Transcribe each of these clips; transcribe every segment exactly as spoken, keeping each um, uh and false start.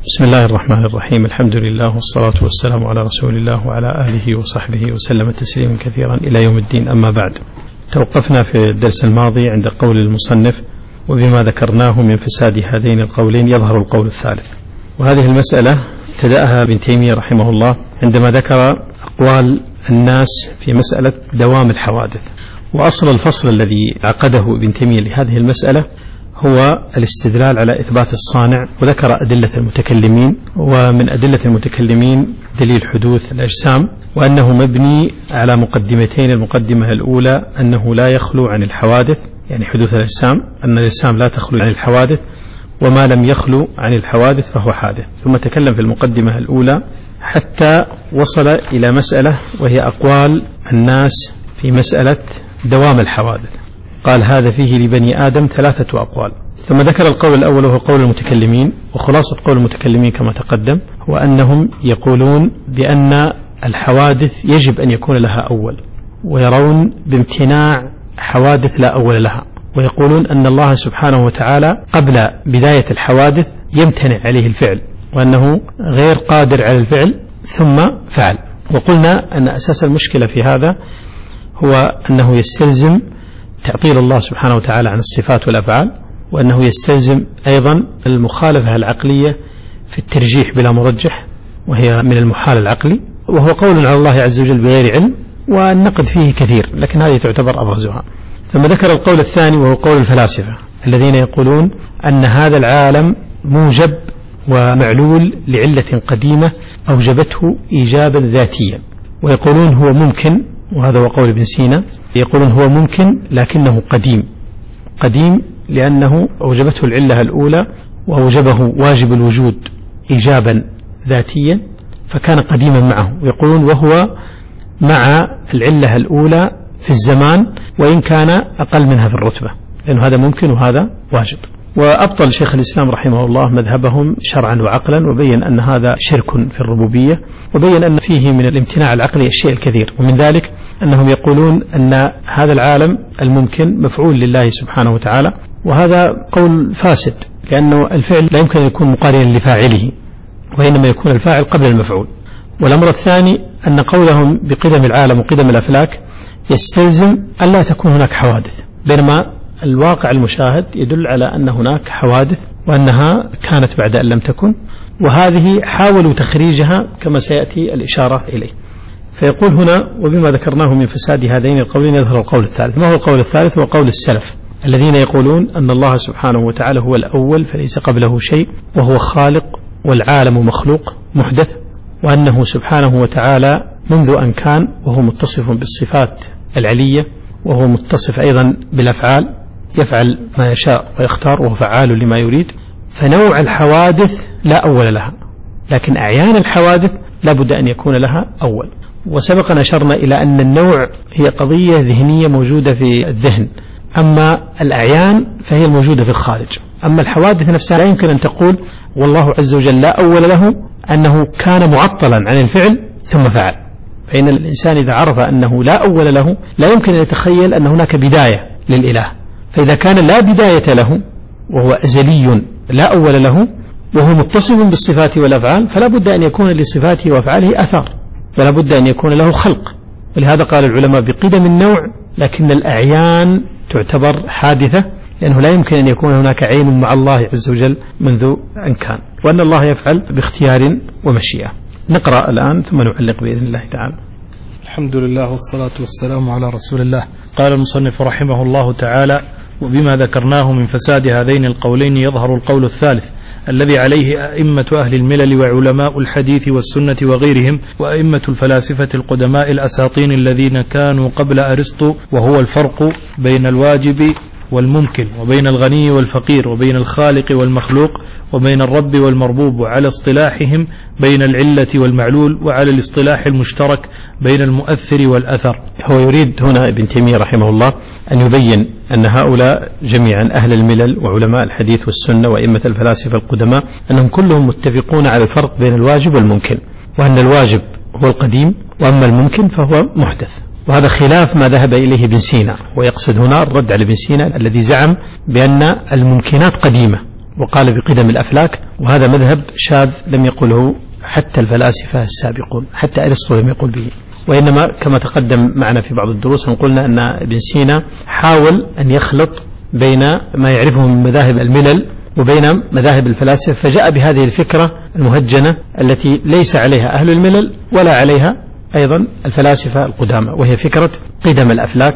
بسم الله الرحمن الرحيم. الحمد لله والصلاة والسلام على رسول الله وعلى آله وصحبه وسلم تسليما كثيرا إلى يوم الدين. أما بعد، توقفنا في الدرس الماضي عند قول المصنف: وبما ذكرناه من فساد هذين القولين يظهر القول الثالث. وهذه المسألة ابتدأها ابن تيمية رحمه الله عندما ذكر أقوال الناس في مسألة دوام الحوادث. وأصل الفصل الذي عقده ابن تيمية لهذه المسألة هو الاستدلال على إثبات الصانع، وذكر أدلة المتكلمين. ومن أدلة المتكلمين دليل حدوث الأجسام، وأنه مبني على مقدمتين: المقدمة الأولى أنه لا يخلو عن الحوادث، يعني حدوث الأجسام، أن الأجسام لا تخلو عن الحوادث، وما لم يخلو عن الحوادث فهو حادث. ثم تكلم في المقدمة الأولى حتى وصل إلى مسألة وهي أقوال الناس في مسألة دوام الحوادث. قال: هذا فيه لبني آدم ثلاثة أقوال. ثم ذكر القول الأول وهو قول المتكلمين. وخلاصة قول المتكلمين كما تقدم هو أنهم يقولون بأن الحوادث يجب أن يكون لها أول، ويرون بامتناع حوادث لا أول لها، ويقولون أن الله سبحانه وتعالى قبل بداية الحوادث يمتنع عليه الفعل، وأنه غير قادر على الفعل ثم فعل. وقلنا أن أساس المشكلة في هذا هو أنه يستلزم تعطيل الله سبحانه وتعالى عن الصفات والأفعال، وأنه يستلزم أيضا المخالفة العقلية في الترجيح بلا مرجح، وهي من المحال العقلي، وهو قول على الله عز وجل بغير علم، والنقد فيه كثير، لكن هذه تعتبر أبرزها. ثم ذكر القول الثاني وهو قول الفلاسفة الذين يقولون أن هذا العالم موجب ومعلول لعلة قديمة أوجبته إيجابا ذاتيا، ويقولون هو ممكن، وهذا هو قول ابن سينا، يقولون هو ممكن لكنه قديم. قديم لأنه أوجبته العلة الأولى، وأوجبه واجب الوجود إيجابا ذاتيا، فكان قديما معه. ويقولون وهو مع العلة الأولى في الزمان وإن كان أقل منها في الرتبة، لأن هذا ممكن وهذا واجب. وأبطل شيخ الإسلام رحمه الله مذهبهم شرعا وعقلا، وبين أن هذا شرك في الربوبية، وبين أن فيه من الامتناع العقلي الشيء الكثير. ومن ذلك أنهم يقولون أن هذا العالم الممكن مفعول لله سبحانه وتعالى، وهذا قول فاسد، لأنه الفعل لا يمكن أن يكون مقارنا لفاعله، وإنما يكون الفاعل قبل المفعول. والأمر الثاني أن قولهم بقدم العالم وقدم الأفلاك يستلزم أن لا تكون هناك حوادث، بينما الواقع المشاهد يدل على أن هناك حوادث، وأنها كانت بعد أن لم تكن، وهذه حاولوا تخريجها كما سيأتي الإشارة إليه. فيقول هنا: وبما ذكرناه من فساد هذين القولين يظهر القول الثالث. ما هو القول الثالث؟ هو قول السلف الذين يقولون أن الله سبحانه وتعالى هو الأول فليس قبله شيء، وهو خالق والعالم مخلوق محدث، وأنه سبحانه وتعالى منذ أن كان وهو متصف بالصفات العلية، وهو متصف أيضا بالأفعال، يفعل ما يشاء ويختار، وهو فعال لما يريد. فنوع الحوادث لا أول لها، لكن أعيان الحوادث لا بد أن يكون لها أول. وسبق نشرنا إلى أن النوع هي قضية ذهنية موجودة في الذهن، أما الأعيان فهي الموجودة في الخارج. أما الحوادث نفسها لا يمكن أن تقول والله عز وجل لا أول له أنه كان معطلا عن الفعل ثم فعل. فإن الإنسان إذا عرف أنه لا أول له لا يمكن أن يتخيل أن هناك بداية للإله. فإذا كان لا بداية له وهو أزلي لا أول له، وهو متصف بالصفات والأفعال، فلا بد أن يكون لصفاته وأفعاله أثار، ولا بد أن يكون له خلق. ولهذا قال العلماء بقدم النوع، لكن الأعيان تعتبر حادثة، لأنه لا يمكن أن يكون هناك عين مع الله عز وجل منذ أن كان، وأن الله يفعل باختيار ومشيئة. نقرأ الآن ثم نعلق بإذن الله تعالى. الحمد لله والصلاة والسلام على رسول الله. قال المصنف رحمه الله تعالى: وبما ذكرناه من فساد هذين القولين يظهر القول الثالث الذي عليه أئمة أهل الملل وعلماء الحديث والسنة وغيرهم، وأئمة الفلاسفة القدماء الأساطين الذين كانوا قبل أرسطو، وهو الفرق بين الواجب والممكن، وبين الغني والفقير، وبين الخالق والمخلوق، وبين الرب والمربوب، وعلى اصطلاحهم بين العلة والمعلول، وعلى الاصطلاح المشترك بين المؤثر والأثر. هو يريد هنا ابن تيمية رحمه الله أن يبين أن هؤلاء جميعا أهل الملل وعلماء الحديث والسنة وأئمة الفلاسفة القدماء أنهم كلهم متفقون على الفرق بين الواجب والممكن، وأن الواجب هو القديم، وأما الممكن فهو محدث. وهذا خلاف ما ذهب إليه ابن سينا، ويقصد هنا الرد على ابن سينا الذي زعم بأن الممكنات قديمة وقال بقدم الأفلاك، وهذا مذهب شاذ لم يقله حتى الفلاسفة السابقون، حتى أرسطو لم يقل به، وإنما كما تقدم معنا في بعض الدروس أن قلنا أن ابن سينا حاول أن يخلط بين ما يعرفه من مذاهب الملل وبين مذاهب الفلاسفة، فجاء بهذه الفكرة المهجنة التي ليس عليها أهل الملل ولا عليها أيضا الفلاسفة القدامى، وهي فكرة قدم الأفلاك،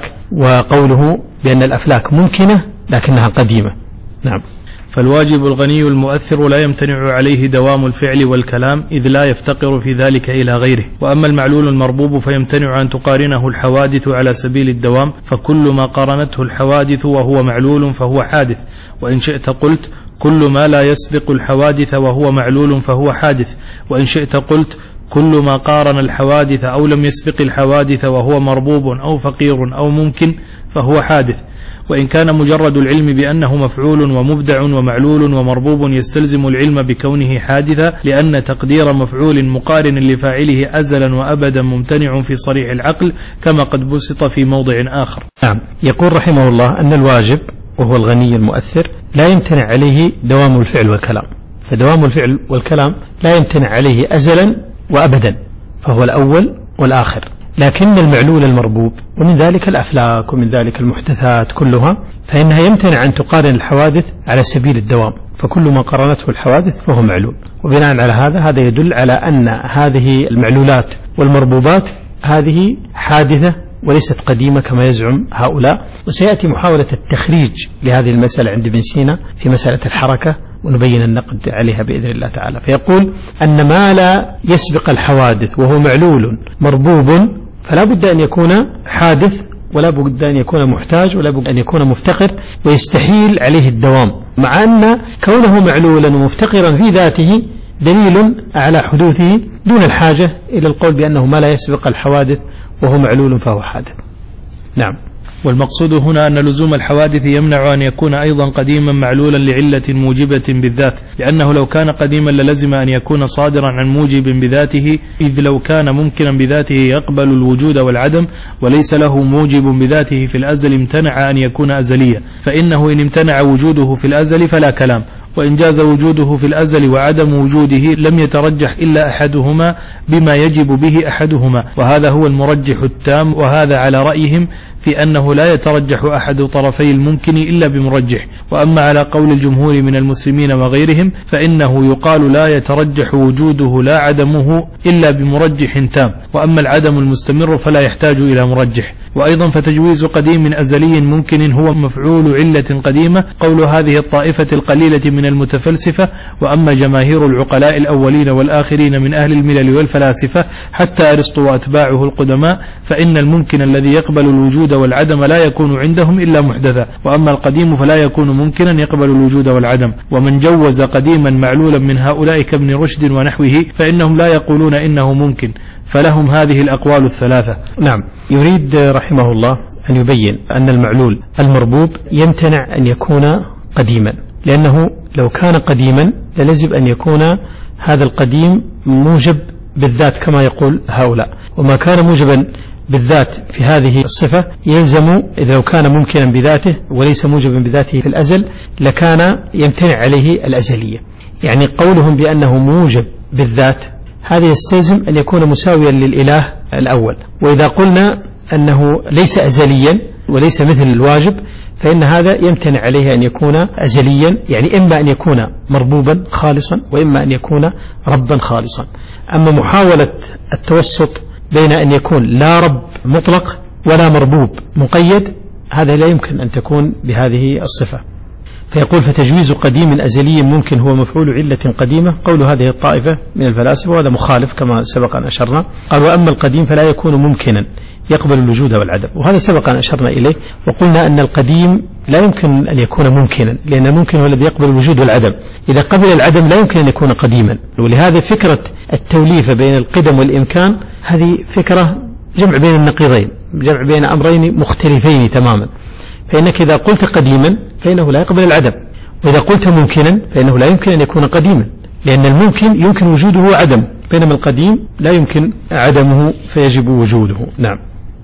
وقوله بأن الأفلاك ممكنة لكنها قديمة. نعم. فالواجب الغني المؤثر لا يمتنع عليه دوام الفعل والكلام، إذ لا يفتقر في ذلك إلى غيره. وأما المعلول المربوب فيمتنع أن تقارنه الحوادث على سبيل الدوام، فكل ما قارنته الحوادث وهو معلول فهو حادث. وإن شئت قلت كل ما لا يسبق الحوادث وهو معلول فهو حادث. وإن شئت قلت كل ما قارن الحوادث أو لم يسبق الحوادث وهو مربوب أو فقير أو ممكن فهو حادث. وإن كان مجرد العلم بأنه مفعول ومبدع ومعلول ومربوب يستلزم العلم بكونه حادثا، لأن تقدير مفعول مقارن لفاعله أزلا وأبدا ممتنع في صريح العقل، كما قد بسط في موضع آخر. نعم. يقول رحمه الله أن الواجب وهو الغني المؤثر لا يمتنع عليه دوام الفعل والكلام، فدوام الفعل والكلام لا يمتنع عليه أزلا وأبدا، فهو الأول والآخر. لكن المعلول المربوب ومن ذلك الأفلاك ومن ذلك المحدثات كلها فإنها يمتنع أن تقارن الحوادث على سبيل الدوام، فكل ما قارنته الحوادث فهو معلول. وبناء على هذا هذا يدل على أن هذه المعلولات والمربوبات هذه حادثة وليست قديمة كما يزعم هؤلاء. وسيأتي محاولة التخريج لهذه المسألة عند ابن سينا في مسألة الحركة، ونبين النقد عليها بإذن الله تعالى. فيقول أن ما لا يسبق الحوادث وهو معلول مربوب فلا بد أن يكون حادث، ولا بد أن يكون محتاج، ولا بد أن يكون مفتقر، ويستحيل عليه الدوام، مع أن كونه معلولا ومفتقرا في ذاته دليل على حدوثه دون الحاجة إلى القول بأنه ما لا يسبق الحوادث وهو معلول فهو حادث. نعم. والمقصود هنا أن لزوم الحوادث يمنع أن يكون أيضا قديما معلولا لعلة موجبة بالذات، لأنه لو كان قديما للزم أن يكون صادرا عن موجب بذاته، إذ لو كان ممكنا بذاته يقبل الوجود والعدم، وليس له موجب بذاته في الأزل امتنع أن يكون أزليا، فإنه إن امتنع وجوده في الأزل فلا كلام، وإن جاز وجوده في الأزل وعدم وجوده لم يترجح إلا أحدهما بما يجب به أحدهما، وهذا هو المرجح التام. وهذا على رأيهم في أنه لا يترجح أحد طرفي الممكن إلا بمرجح. وأما على قول الجمهور من المسلمين وغيرهم فإنه يقال لا يترجح وجوده لا عدمه إلا بمرجح تام، وأما العدم المستمر فلا يحتاج إلى مرجح. وأيضا فتجويز قديم أزلي ممكن هو مفعول علة قديمة، قول هذه الطائفة القليلة من المتفلسفة. وأما جماهير العقلاء الأولين والآخرين من أهل الملل والفلاسفة حتى أرسطو وأتباعه القدماء فإن الممكن الذي يقبل الوجود والعدم لا يكون عندهم إلا محدثا، وأما القديم فلا يكون ممكنا يقبل الوجود والعدم. ومن جوز قديما معلولا من هؤلاء كابن رشد ونحوه فإنهم لا يقولون إنه ممكن، فلهم هذه الأقوال الثلاثة. نعم. يريد رحمه الله أن يبين أن المعلول المربوب يمتنع أن يكون قديما، لأنه لو كان قديما للزم أن يكون هذا القديم موجب بالذات كما يقول هؤلاء، وما كان موجبا بالذات في هذه الصفة يلزم إذا لو كان ممكنا بذاته وليس موجبا بذاته في الأزل لكان يمتنع عليه الأزلية. يعني قولهم بأنه موجب بالذات هذا يستلزم أن يكون مساويا للإله الأول، وإذا قلنا أنه ليس أزليا وليس مثل الواجب فإن هذا يمتنع عليه أن يكون أزليا، يعني إما أن يكون مربوبا خالصا وإما أن يكون ربا خالصا. أما محاولة التوسط بين أن يكون لا رب مطلق ولا مربوب مقيد هذا لا يمكن أن تكون بهذه الصفة. فيقول فتجويز قديم أزلي ممكن هو مفعول علة قديمة، قول هذه الطائفة من الفلاسفة، وهذا مخالف كما سبق أن أشرنا. قال وأما القديم فلا يكون ممكنا يقبل الوجود والعدم، وهذا سبق أن أشرنا إليه وقلنا أن القديم لا يمكن أن يكون ممكنا، لأن الممكن هو الذي يقبل الوجود والعدم، إذا قبل العدم لا يمكن أن يكون قديما. ولهذا فكرة التوليفة بين القدم والإمكان هذه فكرة جمع بين النقيضين، جمع بين أمرين مختلفين تماما. فإنك إذا قلت قديما فإنه لا يقبل العدم، وإذا قلت ممكنا فإنه لا يمكن أن يكون قديما، لأن الممكن يمكن وجوده وعدم، بينما القديم لا يمكن عدمه فيجب وجوده. نعم.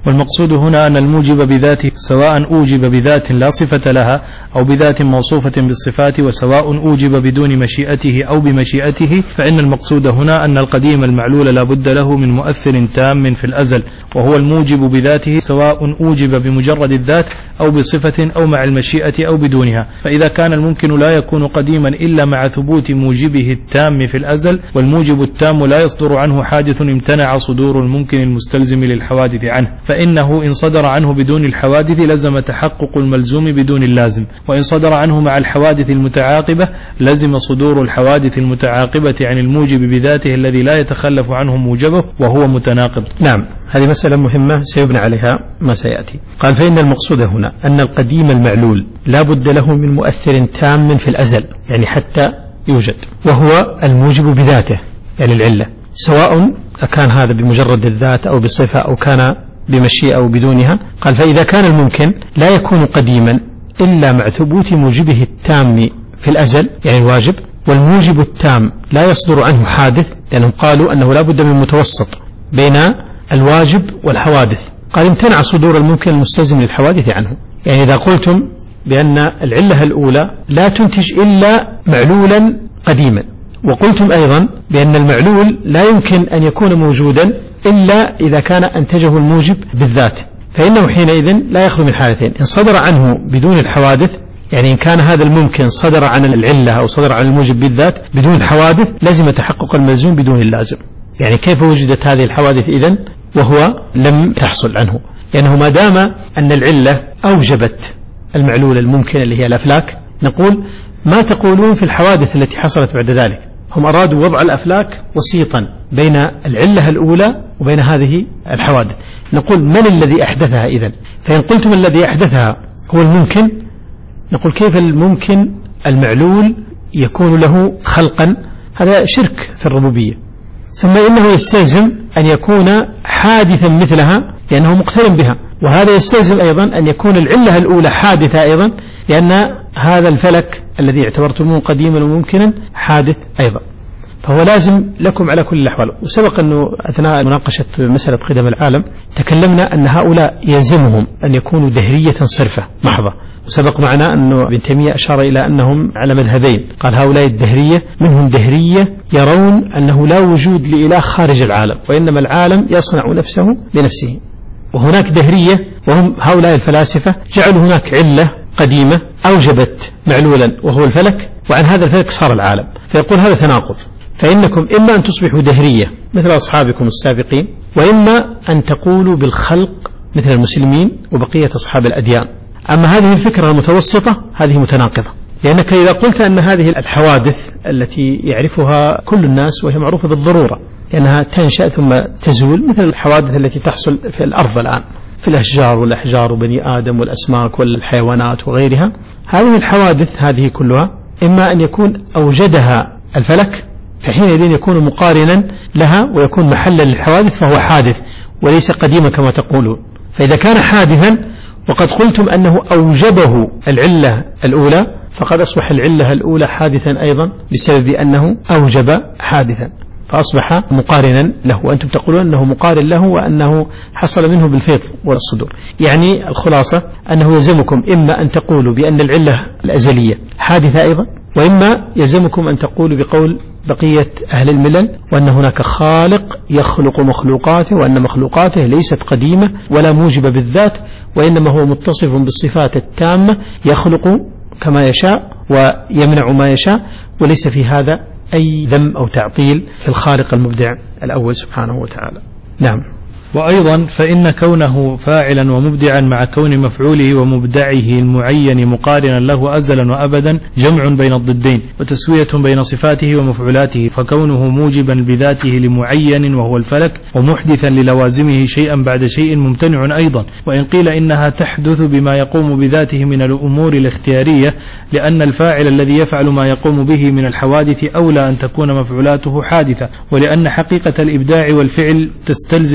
والمقصود هنا أن الموجب بذاته سواء أوجب بذات لا صفة لها أو بذات موصوفة بالصفات، وسواء أوجب بدون مشيئته أو بمشيئته، فإن المقصود هنا أن القديم المعلول لا بد له من مؤثر تام في الأزل، وهو الموجب بذاته سواء أوجب بمجرد الذات أو بصفة أو مع المشيئة أو بدونها. فإذا كان الممكن لا يكون قديما إلا مع ثبوت موجبه التام في الأزل، والموجب التام لا يصدر عنه حادث امتنع صدور الممكن المستلزم للحوادث عنه، فإنه إن صدر عنه بدون الحوادث لزم تحقق الملزوم بدون اللازم، وإن صدر عنه مع الحوادث المتعاقبة لزم صدور الحوادث المتعاقبة عن الموجب بذاته الذي لا يتخلف عنه موجبه وهو متناقض. نعم، هذه مسألة مهمة سيبنى عليها ما سيأتي. قال فإن المقصود هنا أن القديم المعلول لا بد له من مؤثر تام في الأزل، يعني حتى يوجد، وهو الموجب بذاته يعني العلة، سواء كان هذا بمجرد الذات أو بالصفة أو كان بمشيئة أو بدونها. قال فإذا كان الممكن لا يكون قديما إلا مع ثبوت موجبه التام في الأزل يعني الواجب، والموجب التام لا يصدر عنه حادث، لأنهم قالوا أنه لا بد من متوسط بين الواجب والحوادث. قال امتنع صدور الممكن المستلزم للحوادث عنه، يعني إذا قلتم بأن العلة الأولى لا تنتج إلا معلولا قديما، وقلتم أيضا بأن المعلول لا يمكن أن يكون موجودا إلا إذا كان أنتجه الموجب بالذات، فإنه حينئذ لا يخلو من حالتين: إن صدر عنه بدون الحوادث، يعني إن كان هذا الممكن صدر عن العلة أو صدر عن الموجب بالذات بدون الحوادث لازم تحقق الملزوم بدون اللازم. يعني كيف وجدت هذه الحوادث إذن وهو لم تحصل عنه؟ لأنه ما دام أن العلة أوجبت المعلول الممكن اللي هي الأفلاك، نقول ما تقولون في الحوادث التي حصلت بعد ذلك؟ هم أرادوا وضع الأفلاك وسيطا بين العلة الأولى وبين هذه الحوادث. نقول من الذي أحدثها إذن؟ فإن قلتم الذي أحدثها هو الممكن، نقول كيف الممكن المعلول يكون له خلقا؟ هذا شرك في الربوبية. ثم إنه يستلزم أن يكون حادثا مثلها لأنه مقترن بها، وهذا يستلزم أيضا أن يكون العلة الأولى حادثة أيضا، لأن هذا الفلك الذي اعتبرتموه قديما وممكنا حادث أيضا. فهو لازم لكم على كل الأحوال. وسبق أنه أثناء مناقشة مسألة قدم العالم تكلمنا أن هؤلاء يلزمهم أن يكونوا دهرية صرفة محضة، وسبق معنا أنه ابن تيمية أشار إلى أنهم على مذهبين. قال هؤلاء الدهرية منهم دهرية يرون أنه لا وجود لإله خارج العالم، وإنما العالم يصنع نفسه لنفسه. وهناك دهرية وهم هؤلاء الفلاسفة جعلوا هناك علة قديمة أوجبت معلولا وهو الفلك، وعن هذا الفلك صار العالم. فيقول هذا تناقض، فإنكم إما أن تصبحوا دهرية مثل أصحابكم السابقين، وإما أن تقولوا بالخلق مثل المسلمين وبقية أصحاب الأديان. أما هذه الفكرة المتوسطة هذه متناقضة، لأنك إذا قلت أن هذه الحوادث التي يعرفها كل الناس وهي معروفة بالضرورة لأنها تنشأ ثم تزول، مثل الحوادث التي تحصل في الأرض الآن في الأشجار والأحجار وبني آدم والأسماك والحيوانات وغيرها، هذه الحوادث هذه كلها إما أن يكون أوجدها الفلك فحينئذ يكون مقارنا لها ويكون محلا للحوادث فهو حادث وليس قديما كما تقولون. فإذا كان حادثا وقد قلتم أنه أوجبه العلة الأولى فقد أصبح العلة الأولى حادثا أيضا بسبب أنه أوجب حادثا، فأصبح مقارنا له، وأنتم تقولون أنه مقارن له وأنه حصل منه بالفيض والصدور. يعني الخلاصة أنه يلزمكم إما أن تقولوا بأن العلة الأزلية حادثة أيضا، وإما يلزمكم أن تقولوا بقول بقية أهل الملل وأن هناك خالق يخلق مخلوقاته، وأن مخلوقاته ليست قديمة ولا موجبة بالذات، وإنما هو متصف بالصفات التامة يخلق كما يشاء ويمنع ما يشاء، وليس في هذا أي ذم أو تعطيل في الخالق المبدع الأول سبحانه وتعالى. نعم. وأيضا فإن كونه فاعلا ومبدعا مع كون مفعوله ومبدعه المعين مقارنا له أزلا وأبدا جمع بين الضدين وتسوية بين صفاته ومفعولاته، فكونه موجبا بذاته لمعين وهو الفلك ومحدثا للوازمه شيئا بعد شيء ممتنع أيضا. وإن قيل إنها تحدث بما يقوم بذاته من الأمور الاختيارية، لأن الفاعل الذي يفعل ما يقوم به من الحوادث أولى أن تكون مفعولاته حادثة، ولأن حقيقة الإبداع والفعل تستلزم حدوث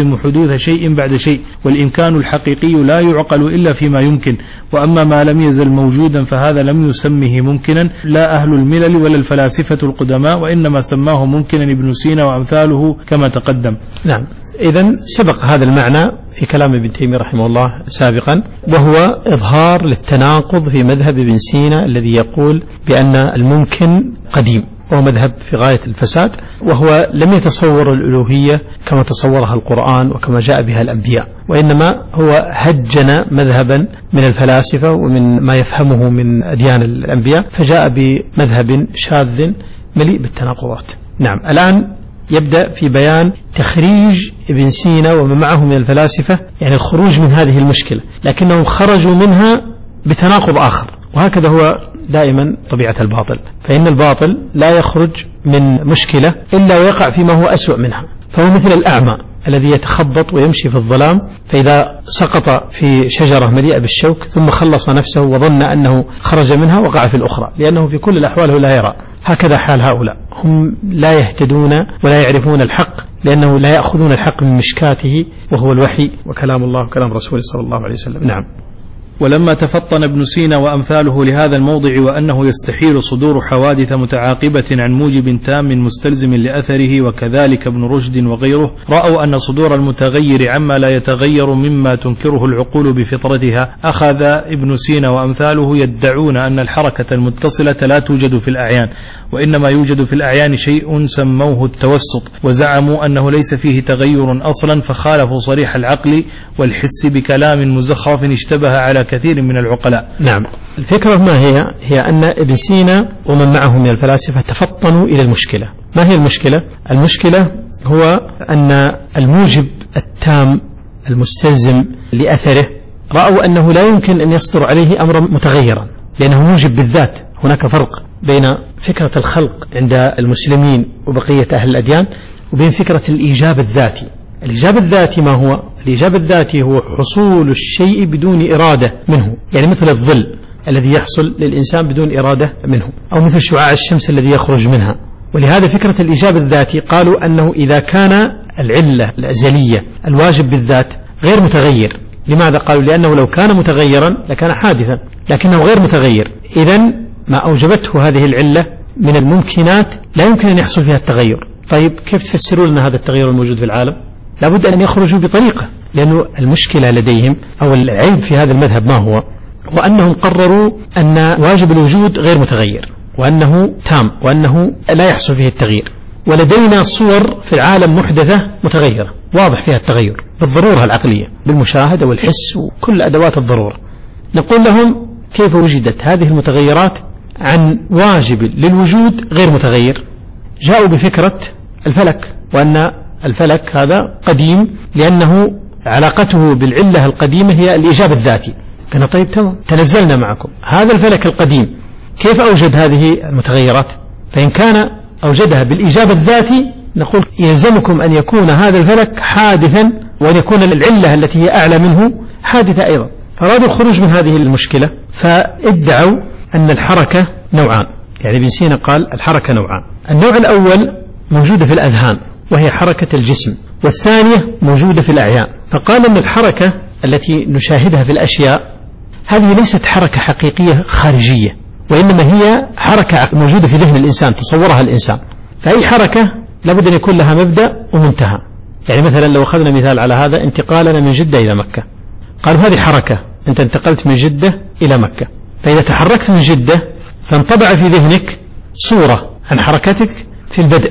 حدوث شيء بعد شيء، والإمكان الحقيقي لا يعقل إلا فيما يمكن، وأما ما لم يزل موجودا فهذا لم يسمه ممكنا لا أهل الملل ولا الفلاسفة القدماء، وإنما سماه ممكنا ابن سينا وأمثاله كما تقدم. نعم، إذن سبق هذا المعنى في كلام ابن تيمية رحمه الله سابقا، وهو إظهار للتناقض في مذهب ابن سينا الذي يقول بأن الممكن قديم، وهو مذهب في غاية الفساد، وهو لم يتصور الألوهية كما تصورها القرآن وكما جاء بها الأنبياء، وإنما هو هجن مذهبا من الفلاسفة ومن ما يفهمه من أديان الأنبياء، فجاء بمذهب شاذ مليء بالتناقضات. نعم، الآن يبدأ في بيان تخريج ابن سينا ومن معه من الفلاسفة، يعني الخروج من هذه المشكلة، لكنهم خرجوا منها بتناقض آخر، وهكذا هو دائما طبيعة الباطل، فإن الباطل لا يخرج من مشكلة إلا ويقع فيما هو أسوأ منها، فهو مثل الأعمى الذي يتخبط ويمشي في الظلام، فإذا سقط في شجرة مليئة بالشوك ثم خلص نفسه وظن أنه خرج منها وقع في الأخرى، لأنه في كل الأحوال لا يرى. هكذا حال هؤلاء، هم لا يهتدون ولا يعرفون الحق، لأنه لا يأخذون الحق من مشكاته وهو الوحي وكلام الله وكلام رسوله صلى الله عليه وسلم. نعم. ولما تفطن ابن سينا وأمثاله لهذا الموضع وأنه يستحيل صدور حوادث متعاقبة عن موجب تام مستلزم لأثره، وكذلك ابن رشد وغيره، رأوا أن صدور المتغير عما لا يتغير مما تنكره العقول بفطرتها، أخذ ابن سينا وأمثاله يدعون أن الحركة المتصلة لا توجد في الأعيان، وإنما يوجد في الأعيان شيء سموه التوسط، وزعموا أنه ليس فيه تغير أصلا، فخالفوا صريح العقل والحس بكلام مزخرف اشتبه على كثير من العقلاء. نعم، الفكرة ما هي؟ هي أن ابن سينا ومن معه من الفلاسفة تفطنوا إلى المشكلة. ما هي المشكلة؟ المشكلة هو أن الموجب التام المستلزم لأثره رأوا أنه لا يمكن أن يصدر عليه أمرا متغيرا، لأنه موجب بالذات. هناك فرق بين فكرة الخلق عند المسلمين وبقية أهل الأديان وبين فكرة الإيجاب الذاتي. الإيجاب الذاتي ما هو؟ الإيجاب الذاتي هو حصول الشيء بدون إرادة منه، يعني مثل الظل الذي يحصل للإنسان بدون إرادة منه، أو مثل شعاع الشمس الذي يخرج منها. ولهذا فكرة الإيجاب الذاتي قالوا أنه إذا كان العلة الأزلية الواجب بالذات غير متغير. لماذا؟ قالوا لأنه لو كان متغيرا لكان حادثا، لكنه غير متغير، إذن ما أوجبته هذه العلة من الممكنات لا يمكن أن يحصل فيها التغير. طيب كيف تفسرون لنا هذا التغير الموجود في العالم؟ لابد أن يخرجوا بطريقة، لأنه المشكلة لديهم أو العيب في هذا المذهب ما هو؟ وأنهم قرروا أن واجب الوجود غير متغير، وأنه تام، وأنه لا يحصل فيه التغيير. ولدينا صور في العالم محدثة متغيرة واضح فيها التغير بالضرورة العقلية، بالمشاهدة والحس وكل أدوات الضرورة. نقول لهم كيف وجدت هذه المتغيرات عن واجب للوجود غير متغير؟ جاءوا بفكرة الفلك، وأن الفلك هذا قديم لأنه علاقته بالعلة القديمة هي الإيجاب الذاتي. قلنا طيب تمام، تنزلنا معكم، هذا الفلك القديم كيف أوجد هذه المتغيرات؟ فإن كان أوجدها بالإيجاب الذاتي نقول يلزمكم أن يكون هذا الفلك حادثا، وأن يكون العلة التي هي أعلى منه حادثة أيضا. فأرادوا الخروج من هذه المشكلة، فادعوا أن الحركة نوعان. يعني ابن سينا قال الحركة نوعان، النوع الأول موجودة في الأذهان وهي حركة الجسم، والثانية موجودة في الأعيان. فقال أن الحركة التي نشاهدها في الأشياء هذه ليست حركة حقيقية خارجية، وإنما هي حركة موجودة في ذهن الإنسان تصورها الإنسان. فأي حركة لابد أن يكون لها مبدأ ومنتهى. يعني مثلا لو أخذنا مثال على هذا، انتقالنا من جدة إلى مكة، قالوا هذه حركة، أنت انتقلت من جدة إلى مكة، فإذا تحركت من جدة فانطبع في ذهنك صورة عن حركتك في البدء،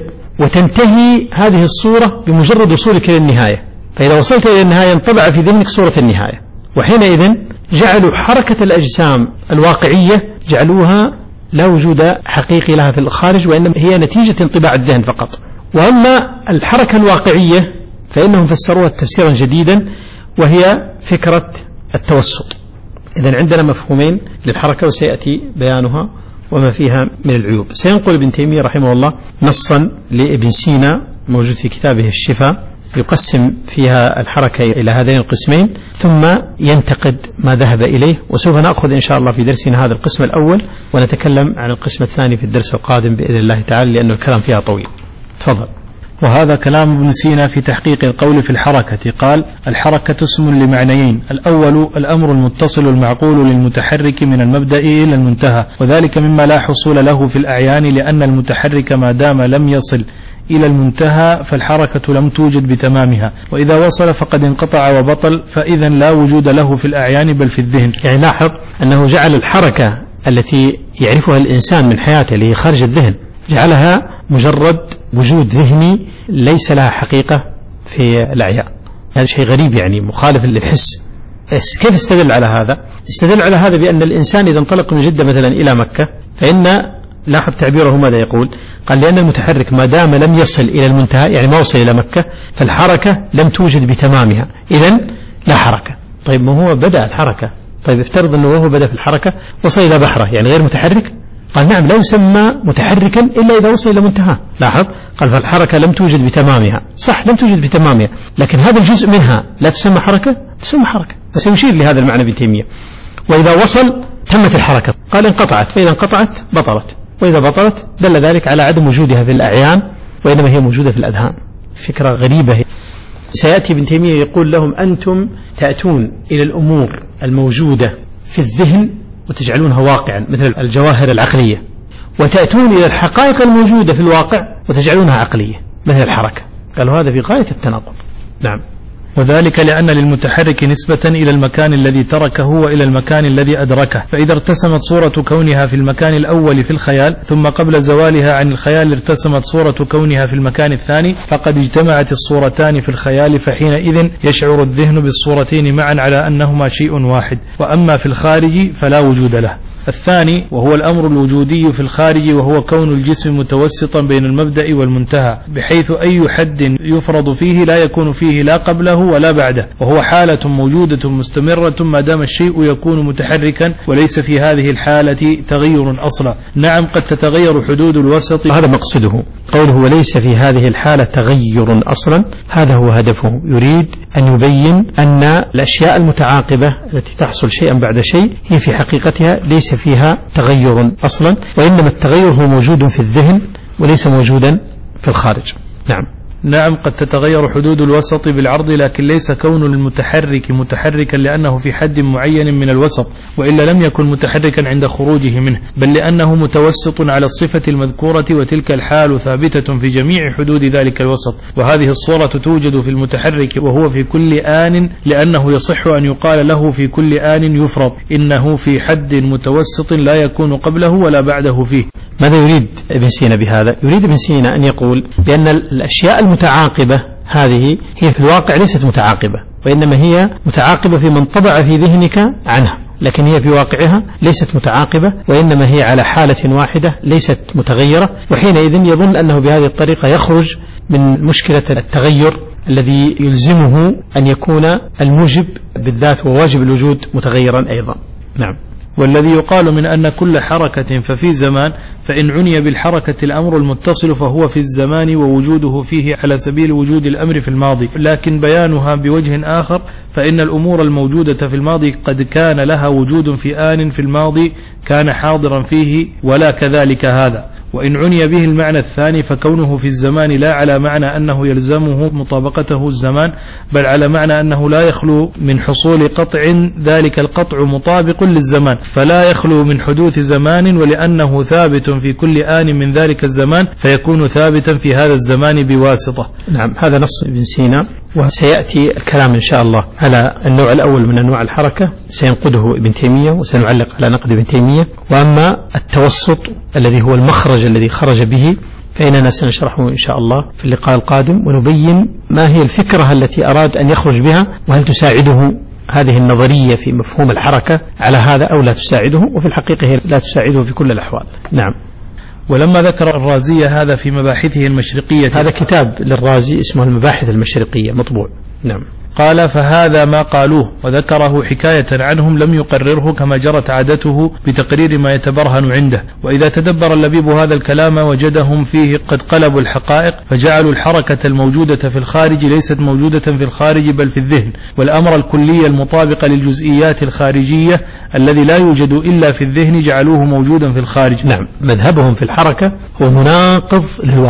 وتنتهي هذه الصورة بمجرد وصولك إلى النهاية. فإذا وصلت إلى النهاية انطبع في ذهنك صورة النهاية، وحينئذ جعلوا حركة الأجسام الواقعية جعلوها لا وجود حقيقي لها في الخارج، وإنما هي نتيجة انطباع الذهن فقط. وأما الحركة الواقعية فإنهم فسروها تفسيرا جديدا، وهي فكرة التوسط. إذن عندنا مفهومين للحركة وسيأتي بيانها وما فيها من العيوب. سينقل ابن تيمية رحمه الله نصا لابن سينا موجود في كتابه الشفاء، يقسم فيها الحركة إلى هذين القسمين، ثم ينتقد ما ذهب إليه. وسوف نأخذ إن شاء الله في درسنا هذا القسم الأول، ونتكلم عن القسم الثاني في الدرس القادم بإذن الله تعالى، لأن الكلام فيها طويل. تفضل. وهذا كلام ابن سينا في تحقيق القول في الحركة. قال: الحركة اسم لمعنيين: الأول الأمر المتصل المعقول للمتحرك من المبدأ إلى المنتهى، وذلك مما لا حصول له في الأعيان، لأن المتحرك ما دام لم يصل إلى المنتهى فالحركة لم توجد بتمامها، وإذا وصل فقد انقطع وبطل، فإذا لا وجود له في الأعيان بل في الذهن. يعني لاحظ أنه جعل الحركة التي يعرفها الإنسان من حياته اللي خارج الذهن جعلها مجرد وجود ذهني ليس لها حقيقة في الأعيان. هذا شيء غريب، يعني مخالف للحس. كيف استدل على هذا؟ استدل على هذا بأن الإنسان إذا انطلق من جدة مثلا إلى مكة، فإن لاحظ تعبيره ماذا يقول؟ قال: لأن المتحرك ما دام لم يصل إلى المنتهى، يعني ما وصل إلى مكة، فالحركة لم توجد بتمامها، إذن لا حركة. طيب ما هو بدأ الحركة، طيب افترض أنه وهو بدأ في الحركة وصل إلى بحرة، يعني غير متحرك؟ قال: نعم، لا يسمى متحركا إلا إذا وصل إلى منتهى. لاحظ، قال: فالحركة لم توجد بتمامها. صح، لم توجد بتمامها، لكن هذا الجزء منها لا تسمى حركة؟ تسمى حركة. فسيشير لهذا المعنى ابن تيمية. وإذا وصل تمت الحركة، قال: انقطعت، فإذا انقطعت بطلت، وإذا بطلت دل ذلك على عدم وجودها في الأعيان، وإنما هي موجودة في الأذهان. فكرة غريبة. سيأتي ابن تيمية يقول لهم: أنتم تأتون إلى الأمور الموجودة في الذهن وتجعلونها واقعا مثل الجواهر العقلية، وتأتون إلى الحقائق الموجودة في الواقع وتجعلونها عقلية مثل الحركة. قالوا هذا في غاية التناقض. نعم. وذلك لأن للمتحرك نسبة إلى المكان الذي تركه وإلى المكان الذي أدركه، فإذا ارتسمت صورة كونها في المكان الأول في الخيال، ثم قبل زوالها عن الخيال ارتسمت صورة كونها في المكان الثاني، فقد اجتمعت الصورتان في الخيال، فحينئذ يشعر الذهن بالصورتين معا على أنهما شيء واحد. وأما في الخارج فلا وجود له. الثاني وهو الأمر الوجودي في الخارج، وهو كون الجسم متوسطا بين المبدأ والمنتهى، بحيث أي حد يفرض فيه لا يكون فيه لا قبله ولا بعده، وهو حالة موجودة مستمرة ما دام الشيء يكون متحركا، وليس في هذه الحالة تغير أصلا. نعم، قد تتغير حدود الوسط. هذا مقصده، قوله وليس في هذه الحالة تغير أصلا، هذا هو هدفه. يريد أن يبين أن الأشياء المتعاقبة التي تحصل شيئا بعد شيء هي في حقيقتها ليس فيها تغير أصلا، وإنما التغير هو موجود في الذهن وليس موجودا في الخارج. نعم. نعم، قد تتغير حدود الوسط بالعرض، لكن ليس كون المتحرك متحركا لأنه في حد معين من الوسط، وإلا لم يكن متحركا عند خروجه منه، بل لأنه متوسط على الصفة المذكورة، وتلك الحال ثابتة في جميع حدود ذلك الوسط. وهذه الصورة توجد في المتحرك وهو في كل آن، لأنه يصح أن يقال له في كل آن يفرض إنه في حد متوسط لا يكون قبله ولا بعده فيه. ماذا يريد ابن سينا بهذا؟ يريد ابن سينا أن يقول بأن الأشياء المتعاقبة هذه هي في الواقع ليست متعاقبة، وإنما هي متعاقبة في من طبع في ذهنك عنها، لكن هي في واقعها ليست متعاقبة، وإنما هي على حالة واحدة ليست متغيرة. وحينئذ يظن أنه بهذه الطريقة يخرج من مشكلة التغير الذي يلزمه أن يكون الموجب بالذات وواجب الوجود متغيرا أيضا. نعم. والذي يقال من أن كل حركة ففي زمان، فإن عني بالحركة الأمر المتصل فهو في الزمان ووجوده فيه على سبيل وجود الأمر في الماضي، لكن بيانها بوجه آخر، فإن الأمور الموجودة في الماضي قد كان لها وجود في آن في الماضي كان حاضرا فيه، ولا كذلك هذا. وإن عني به المعنى الثاني فكونه في الزمان لا على معنى أنه يلزمه مطابقته الزمان، بل على معنى أنه لا يخلو من حصول قطع، ذلك القطع مطابق للزمان، فلا يخلو من حدوث زمان، ولأنه ثابت في كل آن من ذلك الزمان فيكون ثابتا في هذا الزمان بواسطة. نعم، هذا نص ابن سينا، وسيأتي الكلام إن شاء الله على النوع الأول من أنواع الحركة سينقده ابن تيمية، وسنعلق على نقد ابن تيمية. وأما التوسط الذي هو المخرج الذي خرج به فإننا سنشرحه إن شاء الله في اللقاء القادم، ونبين ما هي الفكرة التي أراد أن يخرج بها، وهل تساعده هذه النظرية في مفهوم الحركة على هذا أو لا تساعده، وفي الحقيقة هي لا تساعده في كل الأحوال. نعم. ولما ذكر الرازي هذا في مباحثه المشرقية، هذا كتاب للرازي اسمه المباحث المشرقية مطبوع. نعم. قال: فهذا ما قالوه، وذكره حكاية عنهم لم يقرره كما جرت عادته بتقرير ما يتبرهن عنده. وإذا تدبر اللبيب هذا الكلام وجدهم فيه قد قلبوا الحقائق، فجعلوا الحركة الموجودة في الخارج ليست موجودة في الخارج بل في الذهن، والأمر الكلي المطابق للجزئيات الخارجية الذي لا يوجد إلا في الذهن جعلوه موجودا في الخارج. نعم، مذهبهم في الحركة هو مناقض للواقع،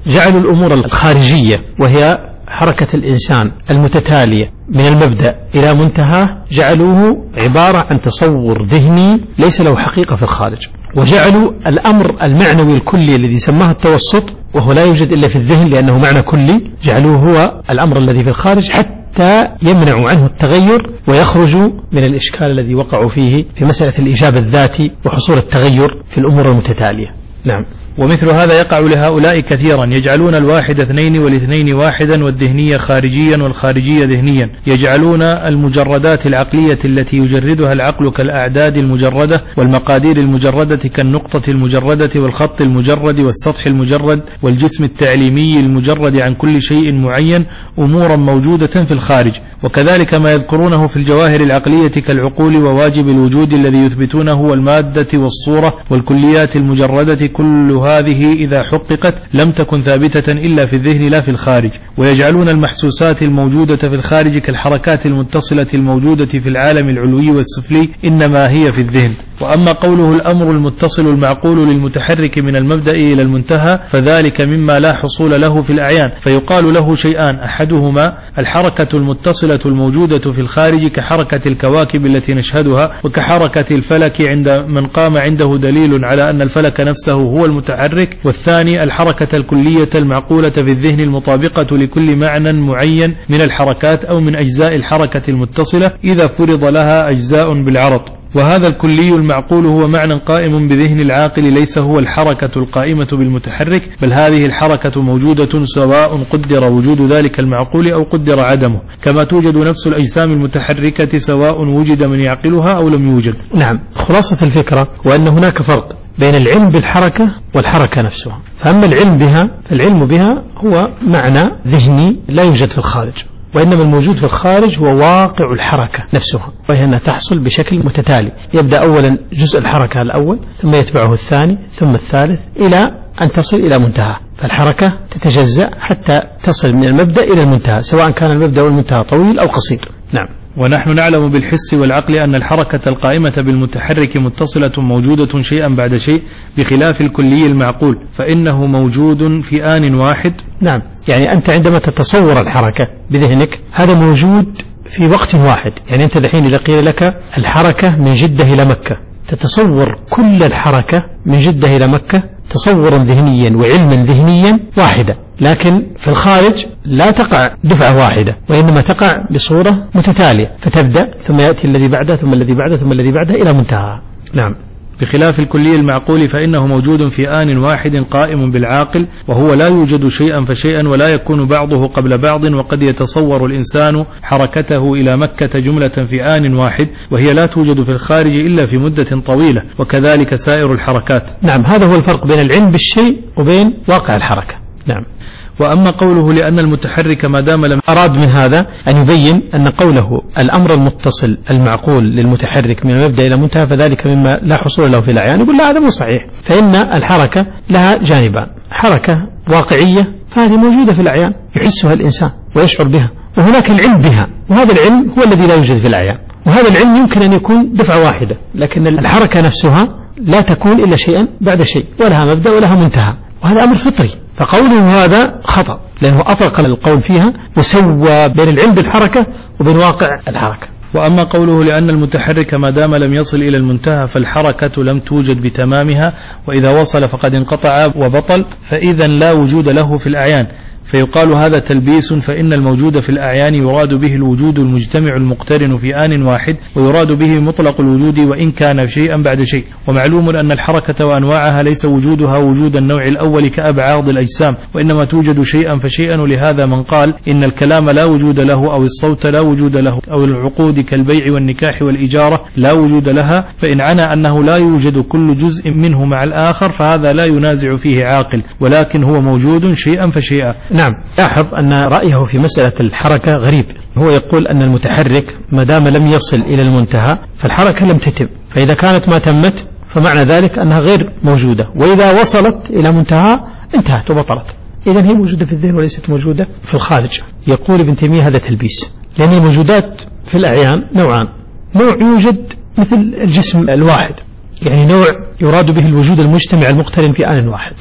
جعلوا الأمور الخارجية وهي حركة الإنسان المتتالية من المبدأ إلى منتهى جعلوه عبارة عن تصور ذهني ليس له حقيقة في الخارج، وجعلوا الأمر المعنوي الكلي الذي سماه التوسط وهو لا يوجد إلا في الذهن لأنه معنى كلي، جعلوه هو الأمر الذي في الخارج حتى يمنعوا عنه التغير ويخرجوا من الإشكال الذي وقعوا فيه في مسألة الإيجاب الذاتي وحصول التغير في الأمور المتتالية. نعم. ومثل هذا يقع لهؤلاء كثيرا، يجعلون الواحد اثنين والاثنين واحدا والذهنية خارجيا والخارجية ذهنيا، يجعلون المجردات العقلية التي يجردها العقل كالأعداد المجردة والمقادير المجردة كالنقطة المجردة والخط المجرد والسطح المجرد والجسم التعليمي المجرد عن كل شيء معين أمورا موجودة في الخارج، وكذلك ما يذكرونه في الجواهر العقلية كالعقول وواجب الوجود الذي يثبتونه والمادة والصورة والكليات المجردة، كل هذه إذا حققت لم تكن ثابتة إلا في الذهن لا في الخارج. ويجعلون المحسوسات الموجودة في الخارج كالحركات المتصلة الموجودة في العالم العلوي والسفلي إنما هي في الذهن. وأما قوله الأمر المتصل المعقول للمتحرك من المبدأ إلى المنتهى فذلك مما لا حصول له في الأعيان، فيقال له شيئان، أحدهما الحركة المتصلة الموجودة في الخارج كحركة الكواكب التي نشهدها وكحركة الفلك عند من قام عنده دليل على أن الفلك نفسه هو المتحرك، والثاني الحركة الكلية المعقولة في الذهن المطابقة لكل معنى معين من الحركات أو من أجزاء الحركة المتصلة إذا فرض لها أجزاء بالعرض. وهذا الكلي المعقول هو معنى قائم بذهن العاقل ليس هو الحركة القائمة بالمتحرك، بل هذه الحركة موجودة سواء قدر وجود ذلك المعقول أو قدر عدمه، كما توجد نفس الأجسام المتحركة سواء وجد من يعقلها أو لم يوجد. نعم. خلاصة الفكرة وأن هناك فرق بين العلم بالحركة والحركة نفسها، فأما العلم بها فالعلم بها هو معنى ذهني لا يوجد في الخارج، وإنما الموجود في الخارج هو واقع الحركة نفسها، وهي أنها تحصل بشكل متتالي، يبدأ أولا جزء الحركة الأول ثم يتبعه الثاني ثم الثالث إلى أن تصل إلى منتهى، فالحركة تتجزأ حتى تصل من المبدأ إلى المنتهى سواء كان المبدأ والمنتهى طويل أو قصير. نعم. ونحن نعلم بالحس والعقل أن الحركة القائمة بالمتحرك متصلة موجودة شيئا بعد شيء بخلاف الكلي المعقول فإنه موجود في آن واحد. نعم. يعني أنت عندما تتصور الحركة بذهنك هذا موجود في وقت واحد، يعني أنت دحين إذا قيل لك الحركة من جدة إلى مكة تتصور كل الحركة من جدة إلى مكة تصورا ذهنيا وعلما ذهنيا واحدا، لكن في الخارج لا تقع دفعة واحدة وإنما تقع بصورة متتالية، فتبدأ ثم يأتي الذي بعده ثم الذي بعده ثم الذي بعده إلى منتهى. نعم. بخلاف الكلي المعقول فإنه موجود في آن واحد قائم بالعاقل، وهو لا يوجد شيئا فشيئا ولا يكون بعضه قبل بعض، وقد يتصور الإنسان حركته إلى مكة جملة في آن واحد وهي لا توجد في الخارج إلا في مدة طويلة، وكذلك سائر الحركات. نعم. هذا هو الفرق بين العلم بالشيء وبين واقع الحركة. نعم. وأما قوله لأن المتحرك ما دام لم أراد من هذا أن يبين أن قوله الأمر المتصل المعقول للمتحرك من المبدأ إلى منتهى فذلك مما لا حصول له في الأعيان، يقول لا هذا مو صحيح، فإن الحركة لها جانبان، حركة واقعية فهذه موجودة في الأعيان يحسها الإنسان ويشعر بها، وهناك العلم بها، وهذا العلم هو الذي لا يوجد في الأعيان، وهذا العلم يمكن أن يكون دفعة واحدة، لكن الحركة نفسها لا تكون إلا شيئا بعد شيء ولها مبدأ ولها منتهى، وهذا أمر فطري، فقوله هذا خطأ لأنه أطلق القول فيها وسوى بين العلم بالحركة وبين واقع الحركة. وأما قوله لأن المتحرك ما دام لم يصل إلى المنتهى فالحركة لم توجد بتمامها، وإذا وصل فقد انقطع وبطل، فإذا لا وجود له في الأعيان، فيقال هذا تلبيس، فإن الموجود في الأعيان يراد به الوجود المجتمع المقترن في آن واحد، ويراد به مطلق الوجود وإن كان شيئا بعد شيء. ومعلوم أن الحركة وأنواعها ليس وجودها وجود النوع الأول كأبعاض الأجسام، وإنما توجد شيئا فشيئا، ولهذا من قال إن الكلام لا وجود له أو الصوت لا وجود له أو العقود كالبيع والنكاح والإجارة لا وجود لها، فإن عنى أنه لا يوجد كل جزء منه مع الآخر فهذا لا ينازع فيه عاقل، ولكن هو موجود شيئا فشيئا. نعم. لاحظ أن رأيه في مسألة الحركة غريب، هو يقول أن المتحرك ما دام لم يصل إلى المنتهى فالحركة لم تتم، فإذا كانت ما تمت فمعنى ذلك أنها غير موجودة، وإذا وصلت إلى منتهى انتهت وبطلت، إذن هي موجودة في الذهن وليست موجودة في الخارج. يقول ابن تيمية هذا تلبيس، لأن الموجودات في الأعيان نوعان، نوع يوجد مثل الجسم الواحد، يعني نوع يراد به الوجود المجتمع المقترن في آن واحد،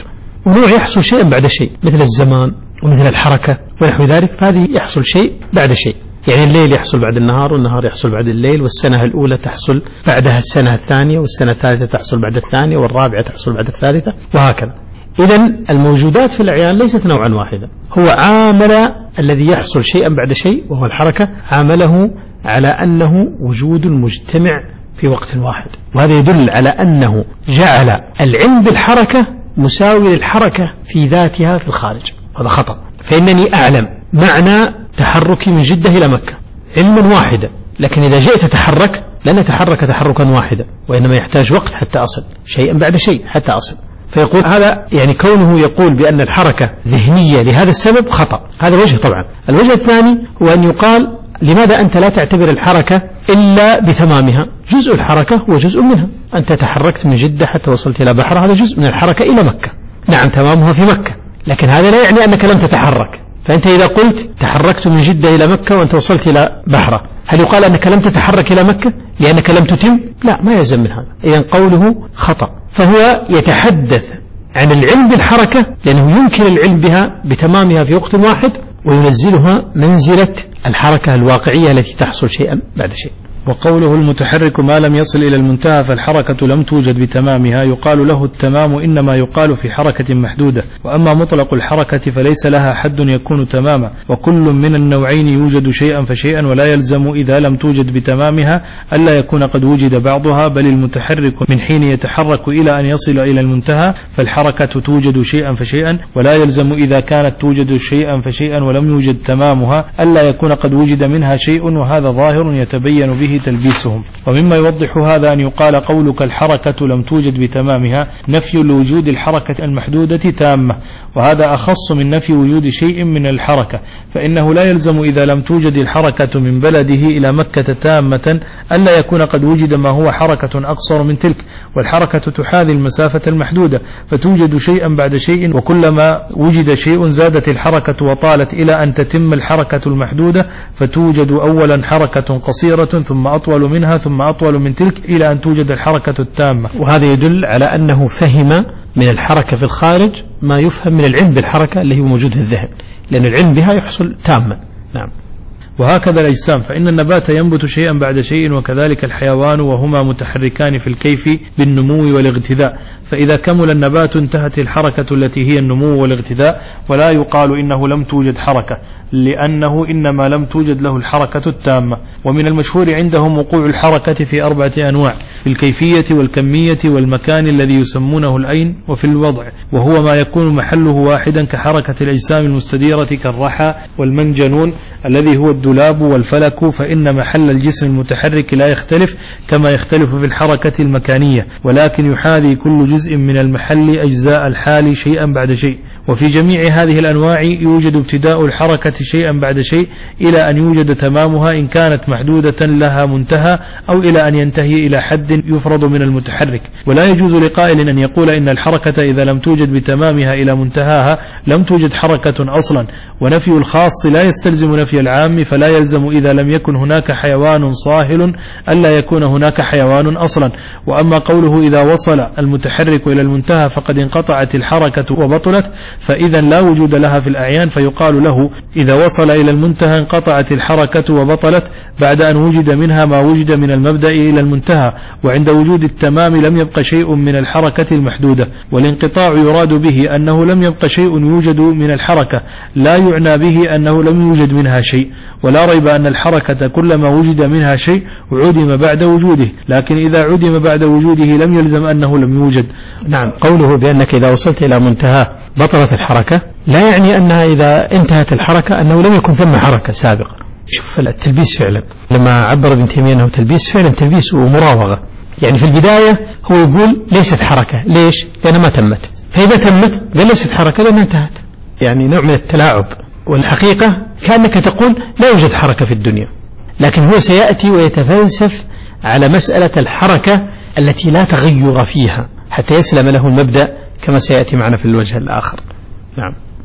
ونوع يحصل شيئا بعد شيء مثل الزمان ومثل الحركة ونحو ذلك، فهذه يحصل شيء بعد شيء. يعني الليل يحصل بعد النهار، والنهار يحصل بعد الليل، والسنة الأولى تحصل بعدها السنة الثانية، والسنة الثالثة تحصل بعد الثانية، والرابعة تحصل بعد الثالثة، وهكذا. إذن الموجودات في الأعيان ليست نوعا واحدا، هو عامل الذي يحصل شيئا بعد شيء وهو الحركة، عامله على أنه وجود مجتمع في وقت واحد، وهذا يدل على أنه جعل العلم بالحركة مساوي للحركة في ذاتها في الخارج. هذا خطأ. فإنني أعلم معنى تحركي من جدة إلى مكة علما واحدا، لكن إذا جئت تتحرك لن أتحرك تحركا واحدا، وإنما يحتاج وقت حتى أصل، شيئا بعد شيء حتى أصل. فيقول هذا يعني كونه يقول بأن الحركة ذهنية لهذا السبب خطأ. هذا وجه. طبعا الوجه الثاني هو أن يقال لماذا أنت لا تعتبر الحركة إلا بتمامها؟ جزء الحركة هو جزء منها. أنت تحركت من جدة حتى وصلت إلى بحر، هذا جزء من الحركة إلى مكة، نعم تمامها في مكة، لكن هذا لا يعني أنك لم تتحرك. فأنت إذا قلت تحركت من جدة إلى مكة وأنت وصلت إلى بحرة، هل يقال أنك لم تتحرك إلى مكة لأنك لم تتم؟ لا، ما يلزم من هذا. إذن قوله خطأ. فهو يتحدث عن العلم بالحركة لأنه يمكن العلم بها بتمامها في وقت واحد، وينزلها منزلة الحركة الواقعية التي تحصل شيئا بعد شيء. وقوله المتحرك ما لم يصل إلى المنتهى فالحركة لم توجد بتمامها، يقال له التمام إنما يقال في حركة محدودة، وأما مطلق الحركة فليس لها حد يكون تماما، وكل من النوعين يوجد شيئا فشيئا، ولا يلزم إذا لم توجد بتمامها ألا يكون قد وجد بعضها، بل المتحرك من حين يتحرك إلى أن يصل إلى المنتهى فالحركة توجد شيئا فشيئا، ولا يلزم إذا كانت توجد شيئا فشيئا ولم يوجد تمامها ألا يكون قد وجد منها شيء، وهذا ظاهر يتبين به تلبيسهم. ومما يوضح هذا أن يقال قولك الحركة لم توجد بتمامها نفي لوجود الحركة المحدودة تامة، وهذا أخص من نفي وجود شيء من الحركة، فإنه لا يلزم إذا لم توجد الحركة من بلده إلى مكة تامة ألا يكون قد وجد ما هو حركة أقصر من تلك، والحركة تحاذي المسافة المحدودة، فتوجد شيئا بعد شيء، وكلما وجد شيء زادت الحركة وطالت إلى أن تتم الحركة المحدودة، فتوجد أولا حركة قصيرة ثم أطول منها ثم أطول من تلك إلى أن توجد الحركة التامة. وهذا يدل على أنه فهم من الحركة في الخارج ما يفهم من العلم بالحركة اللي هو موجود في الذهن، لأن العلم بها يحصل تاما. نعم. وهكذا الأجسام، فإن النبات ينبت شيئا بعد شيء، وكذلك الحيوان، وهما متحركان في الكيف بالنمو والاغتذاء، فإذا كمل النبات انتهت الحركة التي هي النمو والاغتذاء، ولا يقال إنه لم توجد حركة، لأنه إنما لم توجد له الحركة التامة. ومن المشهور عندهم وقوع الحركة في أربعة أنواع: في الكيفية والكمية والمكان الذي يسمونه الأين، وفي الوضع، وهو ما يكون محله واحدا كحركة الأجسام المستديرة كالرحى والمنجنون الذي هو الدولاب والفلك، فإن محل الجسم المتحرك لا يختلف كما يختلف في الحركة المكانية، ولكن يحاذي كل جزء من المحل أجزاء الحال شيئا بعد شيء. وفي جميع هذه الأنواع يوجد ابتداء الحركة شيئا بعد شيء إلى أن يوجد تمامها إن كانت محدودة لها منتهى، أو إلى أن ينتهي إلى حد يفرض من المتحرك. ولا يجوز لقائل أن يقول إن الحركة إذا لم توجد بتمامها إلى منتهاها لم توجد حركة أصلا. ونفي الخاص لا يستلزم نفي العام، فلا يلزم إذا لم يكن هناك حيوان صاهل ألا يكون هناك حيوان أصلا. وأما قوله إذا وصل المتحرك إلى المنتهى فقد انقطعت الحركة وبطلت، فإذا لا وجود لها في الأعيان، فيقال له إذا وصل إلى المنتهى انقطعت الحركة وبطلت بعد أن وجد منها ما وجد من المبدأ إلى المنتهى، وعند وجود التمام لم يبق شيء من الحركة المحدودة. والانقطاع يراد به أنه لم يبق شيء يوجد من الحركة، لا يعنى به أنه لم يوجد منها شيء. ولا ريب أن الحركة كلما وجد منها شيء عدم بعد وجوده، لكن إذا عدم بعد وجوده لم يلزم أنه لم يوجد. نعم. قوله بأنك إذا وصلت إلى منتهى بطلت الحركة لا يعني أنها إذا انتهت الحركة أنه لم يكن ثم حركة سابقة. شوف التلبيس فعلا، لما عبر ابن تيمية أنه تلبيس فعلا تلبيس ومراوغة. يعني في البداية هو يقول ليست حركة، ليش؟ لأنها ما تمت، فإذا تمت قال ليست حركة لأنها انتهت، يعني نوع من التلاعب. والحقيقة كأنك تقول لا يوجد حركة في الدنيا، لكن هو سيأتي ويتفلسف على مسألة الحركة التي لا تغير فيها حتى يسلم له المبدأ كما سيأتي معنا في الوجه الآخر. نعم.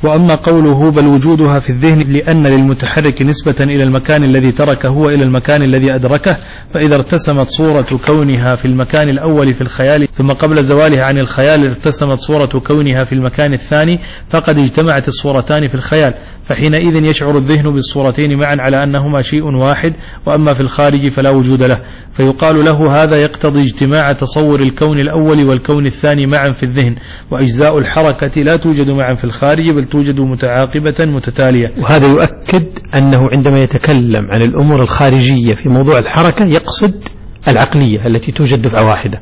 وأما قوله بل وجودها في الذهن لأن للمتحرك نسبة إلى المكان الذي تركه وإلى المكان الذي أدركه، فإذا ارتسمت صورة كونها في المكان الأول في الخيال ثم قبل زوالها عن الخيال ارتسمت صورة كونها في المكان الثاني فقد اجتمعت الصورتان في الخيال، فحينئذ يشعر الذهن بالصورتين معا على أنهما شيء واحد. وأما في الخارج فلا وجود له، فيقال له هذا يقتضي اجتماع تصور الكون الأول والكون الثاني معا في الذهن، وأجزاء الحركة لا توجد معا في الخارج بل توجد متعاقبة متتالية. وهذا يؤكد أنه عندما يتكلم عن الأمور الخارجية في موضوع الحركة يقصد العقلية التي توجد دفعة واحدة،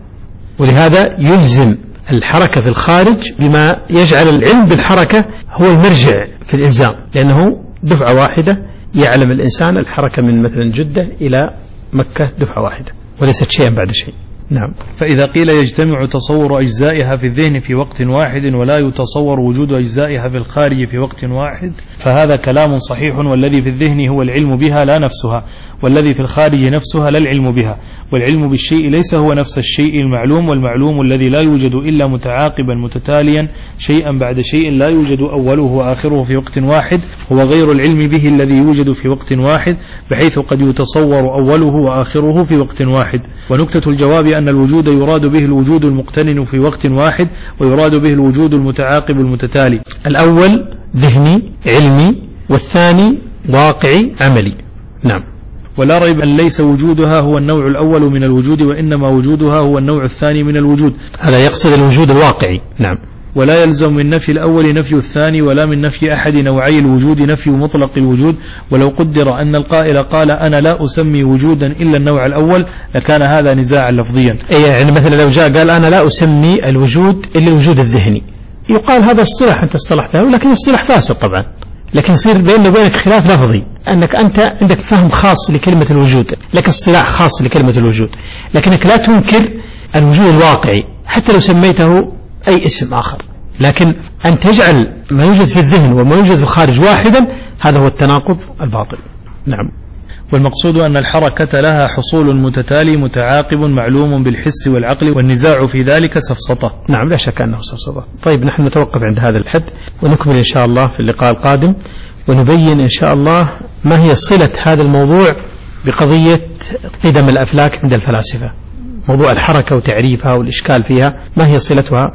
ولهذا يلزم الحركة في الخارج بما يجعل العلم بالحركة هو المرجع في الإلزام، لأنه دفعة واحدة يعلم الإنسان الحركة من مثلا جدة إلى مكة دفعة واحدة وليست شيئا بعد شيء. نعم. فإذا قيل يجتمع تصور أجزائها في الذهن في وقت واحد ولا يتصور وجود أجزائها في الخارج في وقت واحد فهذا كلام صحيح، والذي في الذهن هو العلم بها لا نفسها، والذي في الخارج نفسها لا العلم بها. والعلم بالشيء ليس هو نفس الشيء المعلوم، والمعلوم الذي لا يوجد إلا متعاقبا متتاليا شيئا بعد شيء لا يوجد أوله وآخره في وقت واحد هو غير العلم به الذي يوجد في وقت واحد، بحيث قد يتصور أوله وآخره في وقت واحد. ونكتة الجواب أن الوجود يراد به الوجود المقترن في وقت واحد، ويراد به الوجود المتعاقب المتتالي. الأول ذهني علمي، والثاني واقعي عملي. نعم. ولا ريب أن ليس وجودها هو النوع الأول من الوجود، وإنما وجودها هو النوع الثاني من الوجود. هذا يقصد الوجود الواقعي. نعم. ولا يلزم من نفي الأول نفي الثاني، ولا من نفي أحد نوعي الوجود نفي مطلق الوجود. ولو قدر أن القائل قال أنا لا أسمي وجودا إلا النوع الأول لكان هذا نزاعا لفظيا. يعني مثلا لو جاء قال أنا لا أسمي الوجود إلا الوجود الذهني، يقال هذا اصطلاح أنت اصطلحته، ولكن اصطلاح فاسد طبعا، لكن يصير بيننا وبينك خلاف لفظي، أنك أنت عندك فهم خاص لكلمة الوجود، لك اصطلاح خاص لكلمة الوجود، لكنك لا تنكر الوجود الواقعي حتى لو سميته أي اسم آخر. لكن أن تجعل ما يوجد في الذهن وما يوجد في الخارج واحدا، هذا هو التناقض الباطل. نعم. والمقصود أن الحركة لها حصول متتالي متعاقب معلوم بالحس والعقل، والنزاع في ذلك سفسطة. نعم لا شك أنه سفسطة. طيب نحن نتوقف عند هذا الحد ونكمل إن شاء الله في اللقاء القادم، ونبين إن شاء الله ما هي صلة هذا الموضوع بقضية قدم الأفلاك عند الفلاسفة، موضوع الحركة وتعريفها والإشكال فيها، ما هي صلتها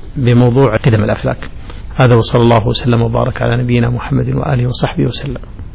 بموضوع قدم الأفلاك. هذا وصلى الله وسلم وبارك على نبينا محمد وآله وصحبه وسلم.